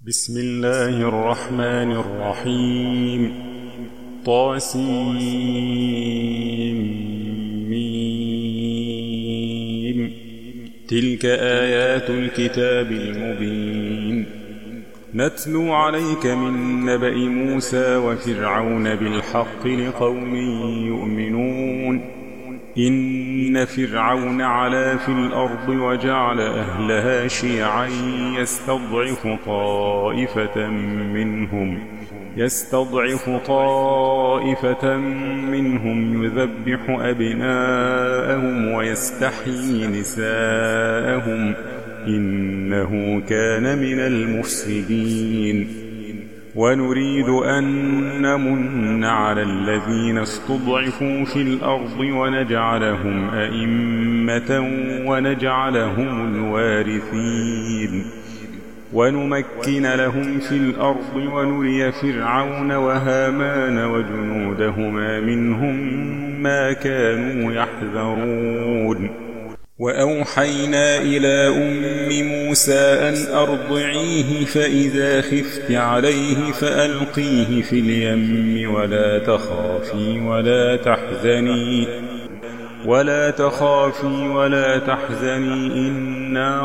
بسم الله الرحمن الرحيم. طاسيم. تلك آيات الكتاب المبين. نتلو عليك من نبأ موسى وفرعون بالحق لقوم يؤمنون. إن فرعون علا في الأرض وجعل أهلها شيعا يستضعف طائفة منهم يذبح أبناءهم ويستحيي نساءهم إنه كان من المفسدين. ونريد أن نمن على الذين استضعفوا في الأرض ونجعلهم أئمة ونجعلهم الوارثين. ونمكن لهم في الأرض ونري فرعون وهامان وجنودهما منهم ما كانوا يحذرون. وأوحينا إلى أم موسى أن أرضعيه فإذا خفت عليه فألقيه في اليم ولا تخافي ولا تحزني إنا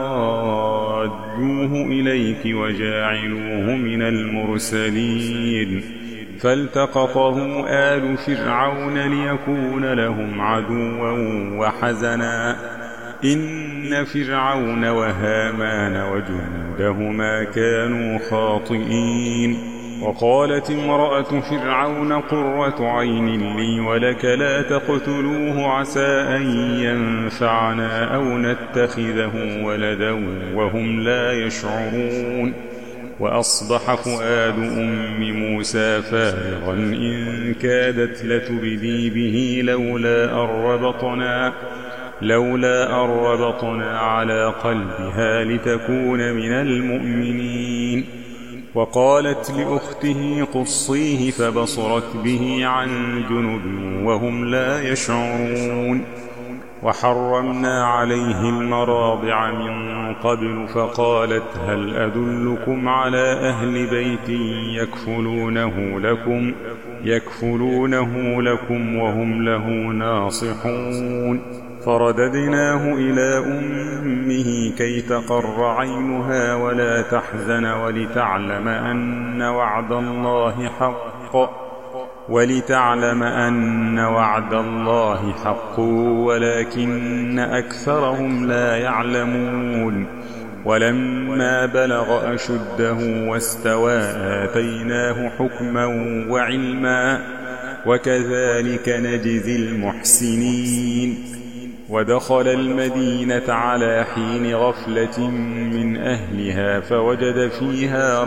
رادوه إليك وجاعلوه من المرسلين. فالتقطه آل فرعون ليكون لهم عدوا وحزنا إن فرعون وهامان وجنودهما كانوا خاطئين. وقالت امرأة فرعون قرة عين لي ولك لا تقتلوه عسى أن ينفعنا أو نتخذه ولدا وهم لا يشعرون. وأصبح فؤاد أم موسى فارغا إن كادت لتبدي به لولا أن ربطنا على قلبها لتكون من المؤمنين. وقالت لأخته قصيه فبصرت به عن جنب وهم لا يشعرون. وحرمنا عليه المراضع من قبل فقالت هل أدلكم على أهل بيت يكفلونه لكم وهم له ناصحون. فرددناه إلى أمه كي تقر عينها ولا تحزن ولتعلم أن وعد الله حق ولكن أكثرهم لا يعلمون. ولما بلغ أشده واستوى آتيناه حكما وعلما وكذلك نجزي المحسنين. ودخل المدينة على حين غفلة من أهلها فوجد فيها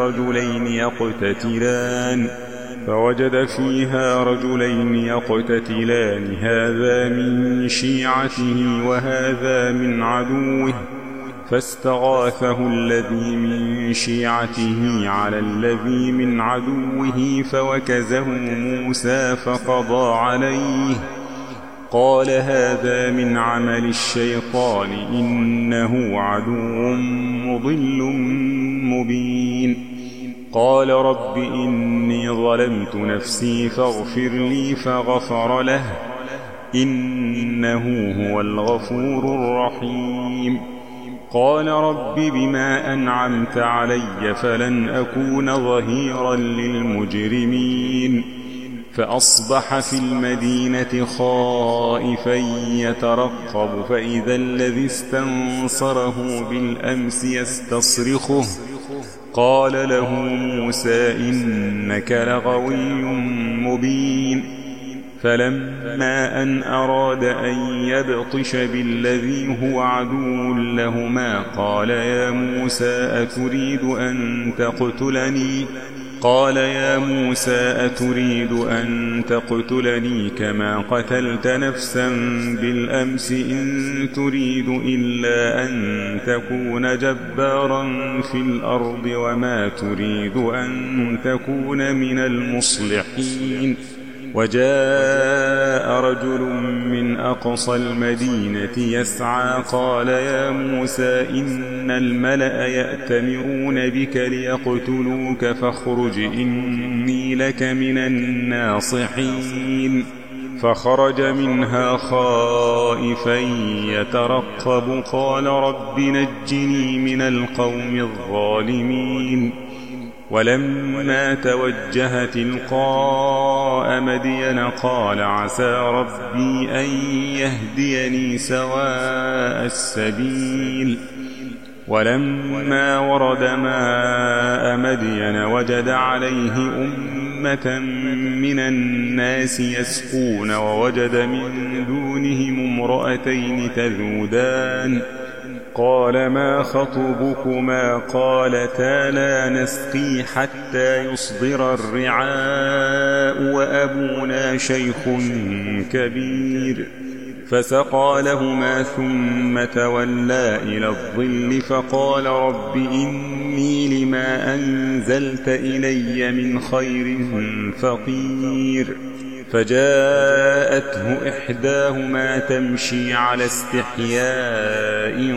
رجلين يقتتلان هذا من شيعته وهذا من عدوه فاستغاثه الذي من شيعته على الذي من عدوه فوكزه موسى فقضى عليه قال هذا من عمل الشيطان إنه عدو مضل مبين. قال رب إني ظلمت نفسي فاغفر لي فغفر له إنه هو الغفور الرحيم. قال رب بما أنعمت علي فلن أكون ظهيرا للمجرمين. فأصبح في المدينة خائفا يترقب فإذا الذي استنصره بالأمس يستصرخه قال له موسى إنك لغوي مبين. فلما أن أراد أن يبطش بالذي هو عدو لهما قال يا موسى أتريد أن تقتلني كما قتلت نفسا بالأمس إن تريد إلا أن تكون جبارا في الأرض وما تريد أن تكون من المصلحين. وجاء رجل من أقصى المدينة يسعى قال يا موسى إن الملأ يأتمرون بك ليقتلوك فاخرج إني لك من الناصحين فخرج منها خائفا يترقب قال رب نجني من القوم الظالمين ولما توجه تلقاء مدين قال عسى ربي أن يهديني سواء السبيل ولما ورد ماء مدين وجد عليه أمة من الناس يسقون ووجد من دونهم امرأتين تذودان قال ما خطبكما قالتا لا نسقي حتى يصدر الرعاء وأبونا شيخ كبير فسقى لهما ثم تولى إلى الظل فقال رب إني لما أنزلت إلي من خير فقير فجاءته إحداهما تمشي على استحياء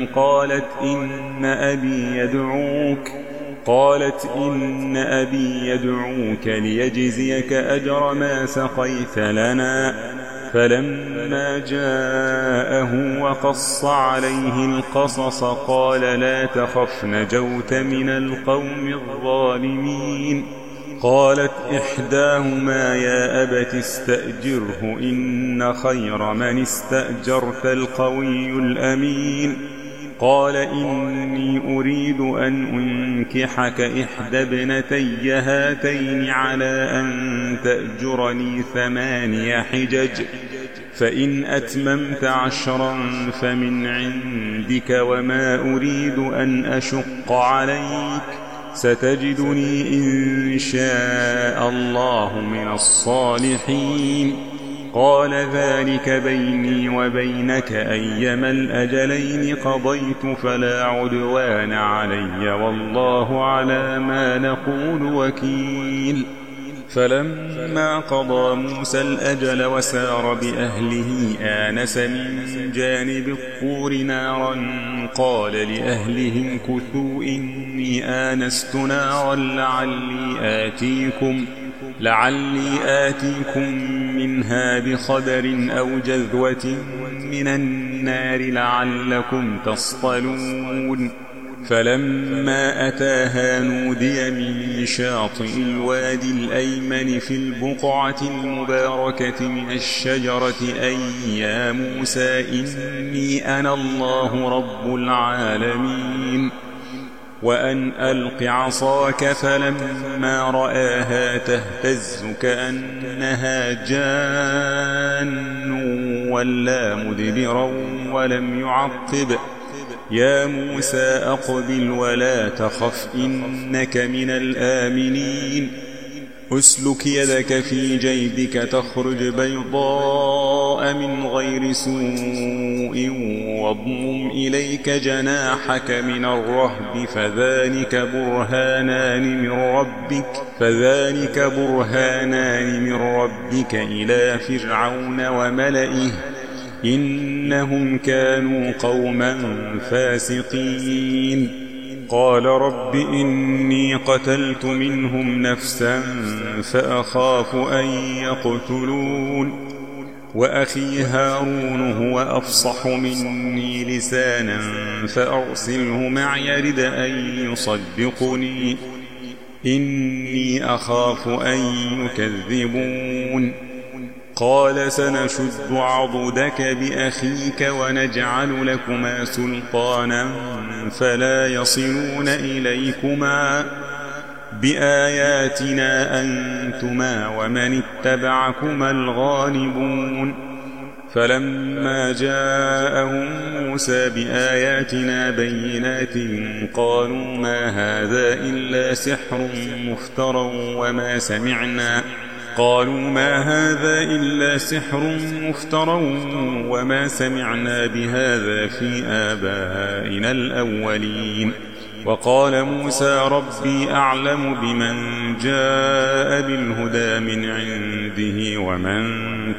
قالت إن أبي يدعوك ليجزيك أجر ما سقيت لنا فلما جاءه وقص عليه القصص قال لا تخف نجوت من القوم الظالمين قالت إحداهما يا أبت استأجره إن خير من استأجرت القوي الأمين قال إني أريد أن أنكحك إحدى ابنتي هاتين على أن تأجرني 8 حجج فإن أتممت 10 فمن عندك وما أريد أن أشق عليك ستجدني إن شاء الله من الصالحين قال ذلك بيني وبينك أيما الأجلين قضيت فلا عدوان علي والله على ما نقول وكيل فلما قضى موسى الأجل وسار بأهله آنس من جانب الطور نارا قال لأهلهم كثوا إني آنست نارا لعلي آتيكم منها بخبر أو جذوة من النار لعلكم تصطلون فلما أتاها نودي من شاطئ الوادي الأيمن في البقعة المباركة من الشجرة أي يا موسى إني أنا الله رب العالمين وأن ألق عصاك فلما رآها تهتز كأنها جان ولا مدبرا ولم يعقب يا موسى أقبل ولا تخف إنك من الآمنين أسلك يدك في جيبك تخرج بيضاء من غير سوء واضمم إليك جناحك من الرهب فذلك برهانان من ربك إلى فرعون وملئه إنهم كانوا قوما فاسقين قال رب إني قتلت منهم نفسا فأخاف أن يقتلون وأخي هارون هو أفصح مني لسانا فأرسله معي يرد أن يصدقني إني أخاف أن يكذبون قال سنشد عضدك بأخيك ونجعل لكما سلطانا فلا يصلون إليكما بآياتنا أنتما ومن اتبعكما الغالبون فلما جاءهم موسى بآياتنا بينات قالوا ما هذا إلا سحر مفترى وما سمعنا بهذا في آبائنا الأولين وقال موسى ربي أعلم بمن جاء بالهدى من عنده ومن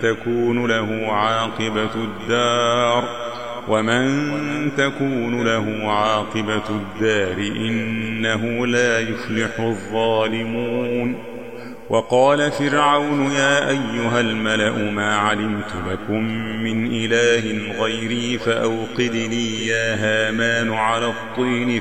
تكون له عاقبة الدار إنه لا يفلح الظالمون. وقال فرعون يا أيها الملأ ما علمت لكم من إله غيري فأوقد لي يا هامان على الطين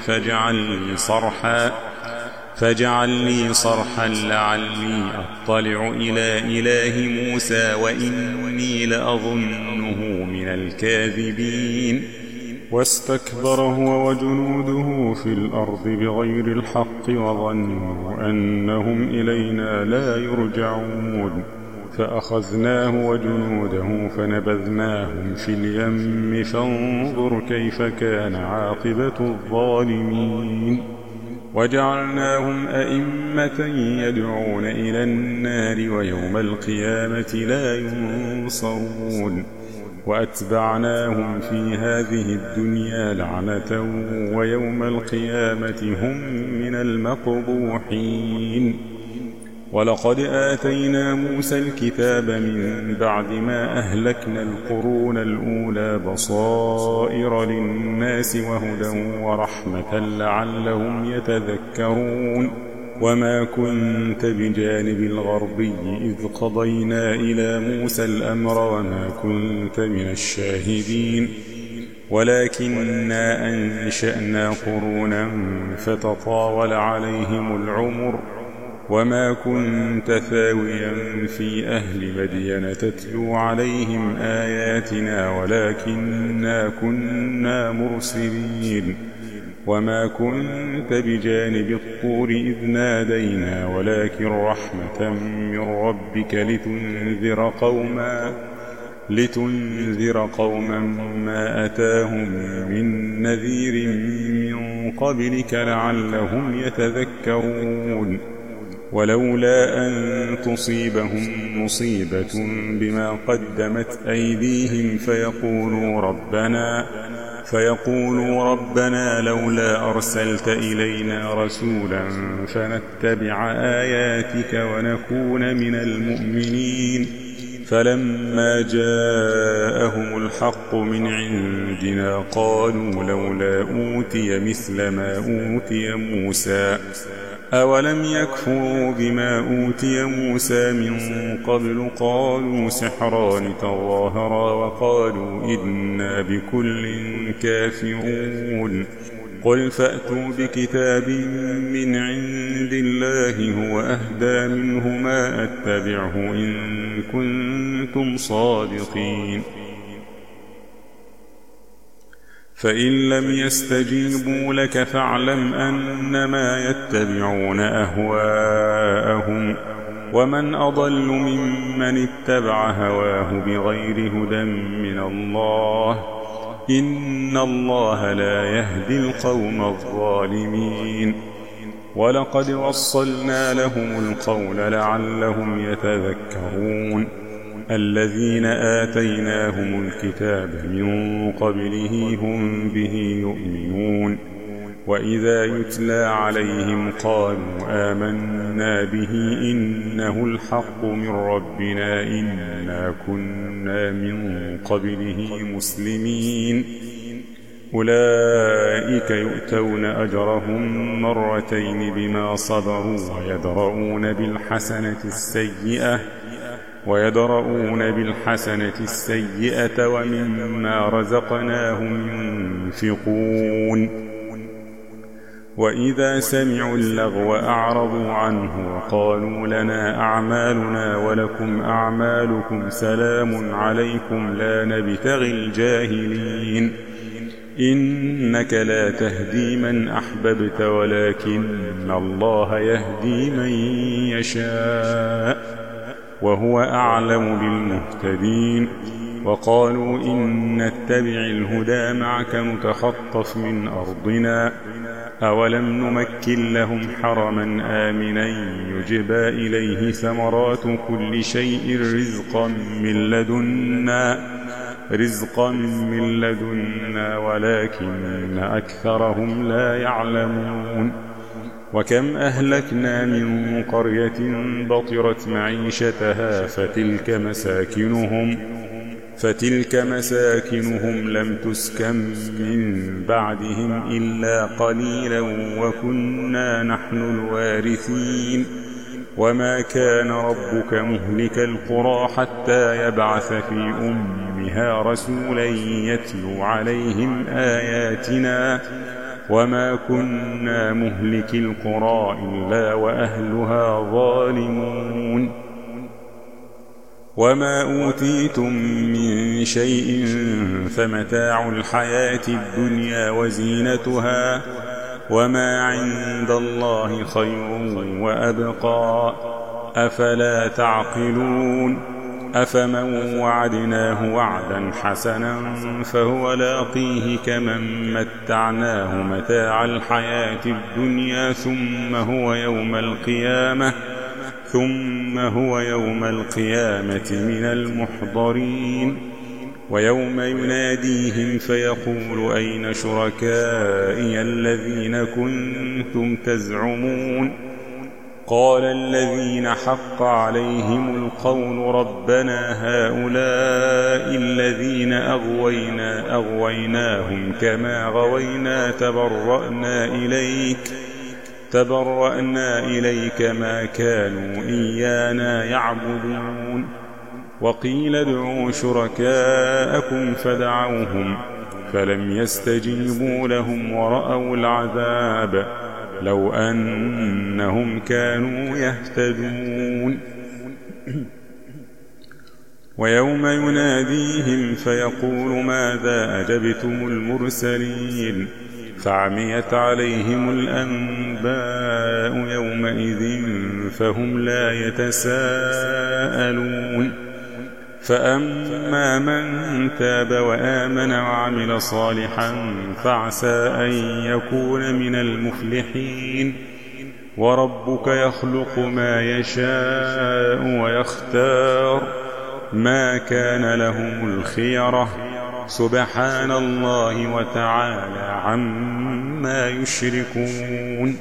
فاجعل لي صرحا لعلي أطلع إلى إله موسى وإني لأظنه من الكاذبين. واستكبر هو وجنوده في الأرض بغير الحق وظنوا أنهم إلينا لا يرجعون فأخذناه وجنوده فنبذناهم في اليم فانظر كيف كان عاقبة الظالمين. وجعلناهم أئمة يدعون إلى النار ويوم القيامة لا ينصرون. وأتبعناهم في هذه الدنيا لعنة ويوم القيامة هم من المقبوحين. ولقد آتينا موسى الكتاب من بعد ما أهلكنا القرون الأولى بصائر للناس وهدى ورحمة لعلهم يتذكرون. وما كنت بجانب الغربي إذ قضينا إلى موسى الأمر وما كنت من الشاهدين ولكننا أنشأنا قرونا فتطاول عليهم العمر وما كنت ثاويا في أهل مدين تتلو عليهم آياتنا ولكننا كنا مرسلين. وما كنت بجانب الطور إذ نادينا ولكن رحمة من ربك لتنذر قوما ما أتاهم من نذير من قبلك لعلهم يتذكرون. ولولا أن تصيبهم مصيبة بما قدمت أيديهم فيقولوا ربنا لولا أرسلت إلينا رسولا فنتبع آياتك ونكون من المؤمنين. فلما جاءهم الحق من عندنا قالوا لولا أوتي مثل ما أوتي موسى أولم يكفروا بما أوتي موسى من قبل قالوا سحران تظاهرا وقالوا إنا بكل كافرون. قل فأتوا بكتاب من عند الله هو أهدى منهما أتبعه إن كنتم صادقين. فإن لم يستجيبوا لك فاعلم أنما يتبعون أهواءهم ومن أضل ممن اتبع هواه بغير هدى من الله إن الله لا يهدي القوم الظالمين. ولقد وصلنا لهم القول لعلهم يتذكرون. الذين آتيناهم الكتاب من قبله هم به يؤمنون. وإذا يتلى عليهم قالوا آمنا به إنه الحق من ربنا إنا كنا من قبله مسلمين. أولئك يؤتون أجرهم مرتين بما صبروا ويدرؤون بالحسنة السيئة ومما رزقناهم ينفقون. وإذا سمعوا اللغو أعرضوا عنه وقالوا لنا أعمالنا ولكم أعمالكم سلام عليكم لا نبتغي الجاهلين. إنك لا تهدي من أحببت ولكن الله يهدي من يشاء وهو أعلم بالمهتدين. وقالوا إن نتبع الهدى معك نتخطف من أرضنا أولم نمكن لهم حرما آمنا يجبى إليه ثمرات كل شيء رزقا من لدنا رزقا من لدنا ولكن أكثرهم لا يعلمون وكم أهلكنا من قرية بطرت معيشتها فتلك مساكنهم لم تسكن من بعدهم إلا قليلا وكنا نحن الوارثين وما كان ربك مهلك القرى حتى يبعث في أمها رسولا يتلو عليهم آياتنا وما كنا مهلك القرى إلا وأهلها ظالمون وما أوتيتم من شيء فمتاع الحياة الدنيا وزينتها وما عند الله خير وأبقى أفلا تعقلون أفمن وعدناه وعدا حسنا فهو لاقيه كمن متعناه متاع الحياة الدنيا ثم هو يوم القيامة من المحضرين ويوم يناديهم فيقول أين شركائي الذين كنتم تزعمون قال الذين حق عليهم القول ربنا هؤلاء الذين أغويناهم كما غوينا تبرأنا إليك ما كانوا إيانا يعبدون وقيل ادعوا شركاءكم فدعوهم فلم يستجيبوا لهم ورأوا العذاب لو أنهم كانوا يهتدون ويوم يناديهم فيقول ماذا أجبتم المرسلين فعميت عليهم الأنباء يومئذ فهم لا يتساءلون فأما من تاب وآمن وعمل صالحا فعسى أن يكون من المفلحين وربك يخلق ما يشاء ويختار ما كان لهم الخيرة سبحان الله وتعالى عما يشركون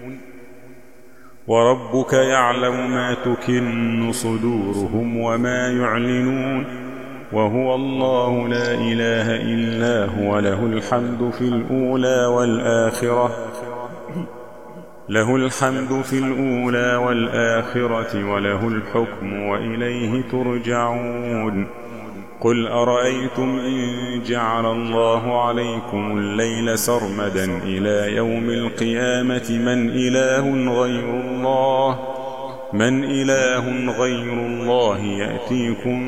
وربك يعلم ما تكن صدورهم وما يعلنون وهو الله لا إله إلا هو له الحمد في الأولى والآخرة وله الحكم وإليه ترجعون قل أرأيتم إن جعل الله عليكم الليل سرمدا إلى يوم القيامة من إله غير الله يأتيكم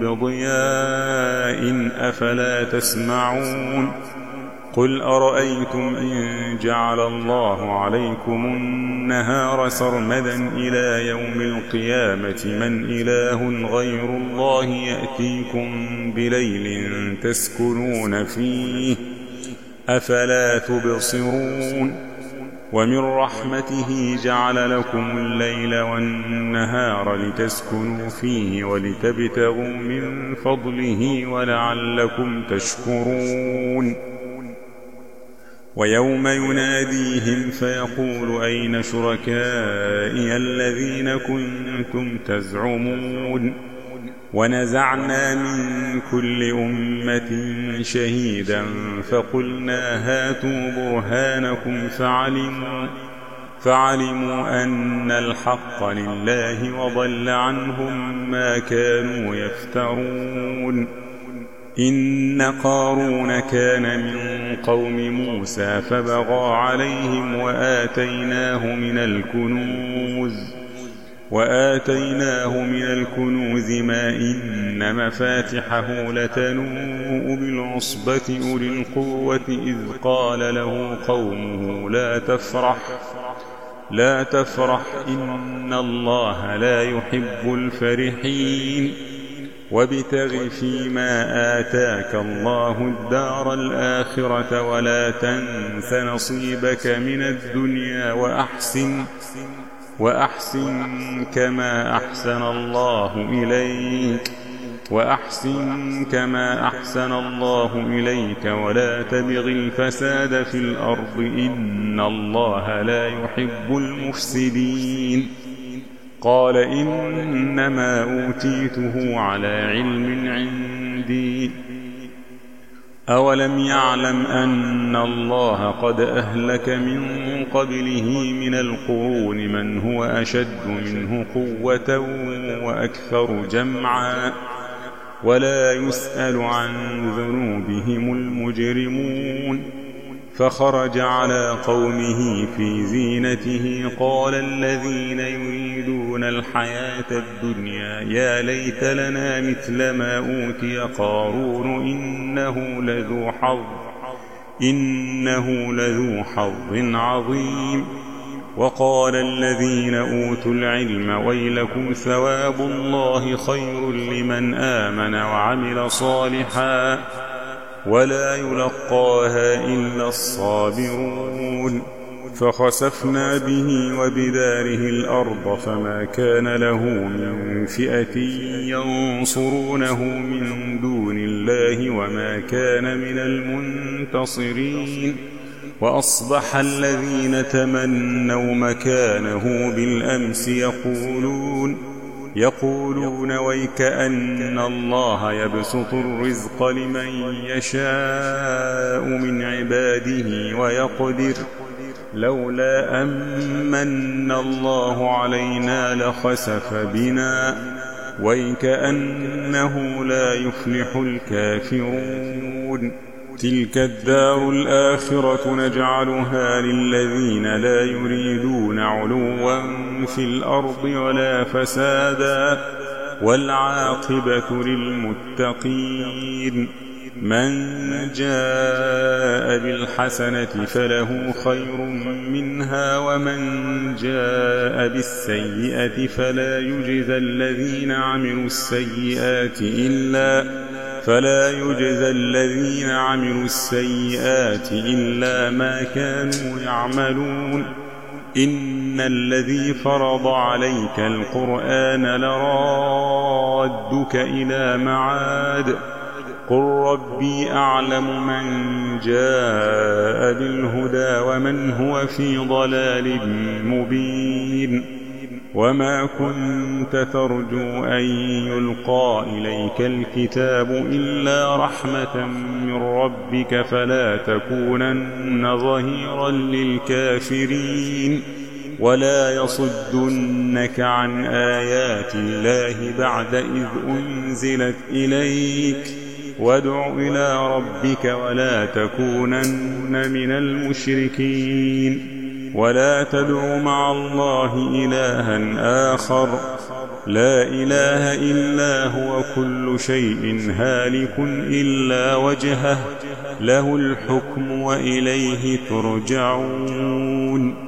بضياء أفلا تسمعون قل أرأيتم إن جعل الله عليكم النهار سرمدا إلى يوم القيامة من إله غير الله يأتيكم بليل تسكنون فيه أفلا تبصرون ومن رحمته جعل لكم الليل والنهار لتسكنوا فيه ولتبتغوا من فضله ولعلكم تشكرون ويوم يناديهم فيقول أين شركائي الذين كنتم تزعمون ونزعنا من كل أمة شهيدا فقلنا هاتوا برهانكم فعلموا أن الحق لله وضل عنهم ما كانوا يفترون إن قارون كان من قوم موسى فبغى عليهم وآتيناه من الكنوز ما إن مفاتحه لتنوء بالعصبة أولي القوة إذ قال له قومه لا تفرح إن الله لا يحب الفرحين وابتغ فيما آتاك الله الدار الآخرة ولا تنس نصيبك من الدنيا وأحسن كما أحسن الله إليك وأحسن كما أحسن الله إليك ولا تبغ الفساد في الأرض إن الله لا يحب المفسدين. قال إنما أوتيته على علم عندي أولم يعلم أن الله قد أهلك من قبله من القرون من هو أشد منه قوة وأكثر جمعا ولا يسأل عن ذنوبهم المجرمون. فخرج على قومه في زينته قال الذين يريدون الحياة الدنيا يا ليت لنا مثل ما أوتي قارون إنه لذو حظ عظيم. وقال الذين أوتوا العلم ويلكم ثواب الله خير لمن آمن وعمل صالحا ولا يلقاها إلا الصابرون. فخسفنا به وبداره الأرض فما كان له من فئة ينصرونه من دون الله وما كان من المنتصرين. وأصبح الذين تمنوا مكانه بالأمس يقولون ويكأن الله يبسط الرزق لمن يشاء من عباده ويقدر لولا أمن الله علينا لخسف بنا ويكأنه لا يفلح الكافرون. تلك الدار الآخرة نجعلها للذين لا يريدون علوا في الأرض ولا فسادا والعاقبة للمتقين. من جاء بالحسنة فله خير منها ومن جاء بالسيئة فلا يجزى الذين عملوا السيئات إلا ما كانوا يعملون. إن الذي فرض عليك القرآن لرادك إلى معاد قل ربي أعلم من جاء بالهدى ومن هو في ضلال مبين. وما كنت ترجو أن يلقى إليك الكتاب إلا رحمة من ربك فلا تكونن ظهيرا للكافرين ولا يصدنك عن آيات الله بعد إذ أنزلت إليك وادع إلى ربك ولا تكونن من المشركين. ولا تدع مع الله إلها آخر لا إله إلا هو كل شيء هالك إلا وجهه له الحكم وإليه ترجعون.